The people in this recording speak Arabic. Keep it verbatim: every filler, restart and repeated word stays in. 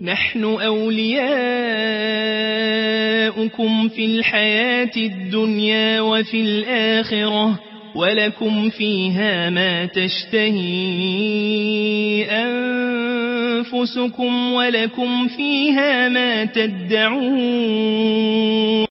نحن أولياؤكم في الحياة الدنيا وفي الآخرة ولكم فيها ما تشتهي أنفسكم ولكم فيها ما تدعون